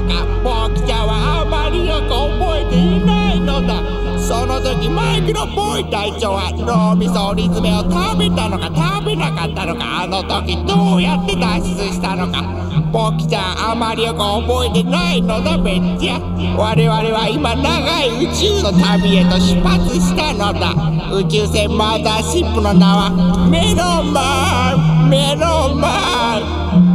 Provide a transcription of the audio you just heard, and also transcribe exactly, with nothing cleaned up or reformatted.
か。ボキちゃんはあまりよく覚えていないのだ。その時マイクロボーイ隊長は脳みそ折り詰めを食べたのか食べなかったのか、あの時どうやって脱出したのか、ボキちゃんあまりよく覚えてないのだべっちゃ。我々は今長い宇宙の旅へと出発したのだ。宇宙船マザーシップの名はメロンマンメロンマン